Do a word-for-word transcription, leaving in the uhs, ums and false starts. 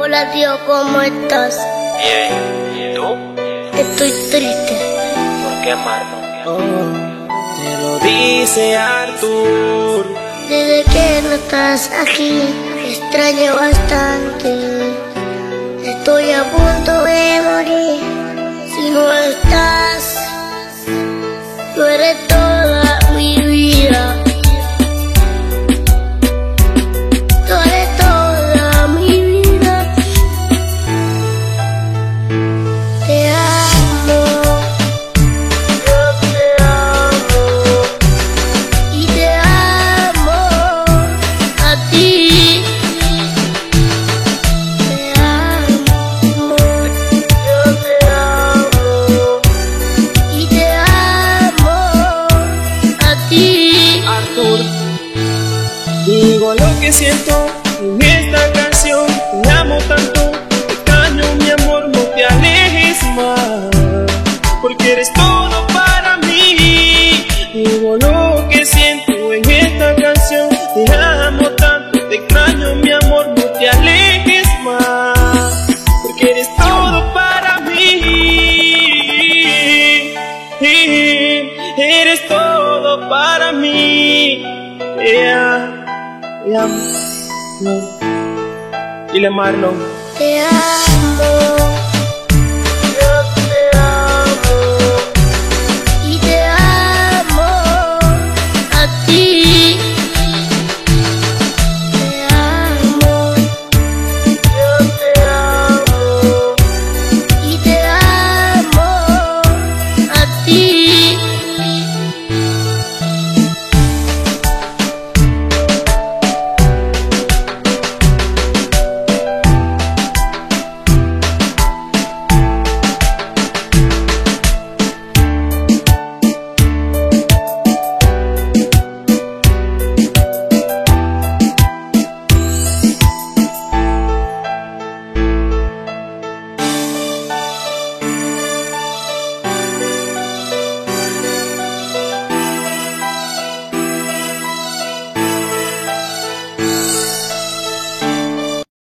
Hola tío, ¿cómo estás? Bien, ¿y tú? Estoy triste. ¿Por qué, Marlon? Oh, te lo dice Arthur. Desde que no estás aquí, te extraño bastante. Estoy a punto de morir. Si no estás, tú eres toda mi vida. Tú eres toda mi vida. Te amo, yo te amo y te amo a ti. Te amo, yo te amo y te amo a ti. Arthur, digo lo que siento en esta canción. Te amo tanto, te extraño mi amor, no te alejes más, porque eres todo para mí. Digo lo que siento en esta canción. Te amo tanto, te extraño mi amor, no te alejes más, porque eres todo para mí. Eres todo para mí. Te amo, te amo. No. Dile, Marlon. Te amo.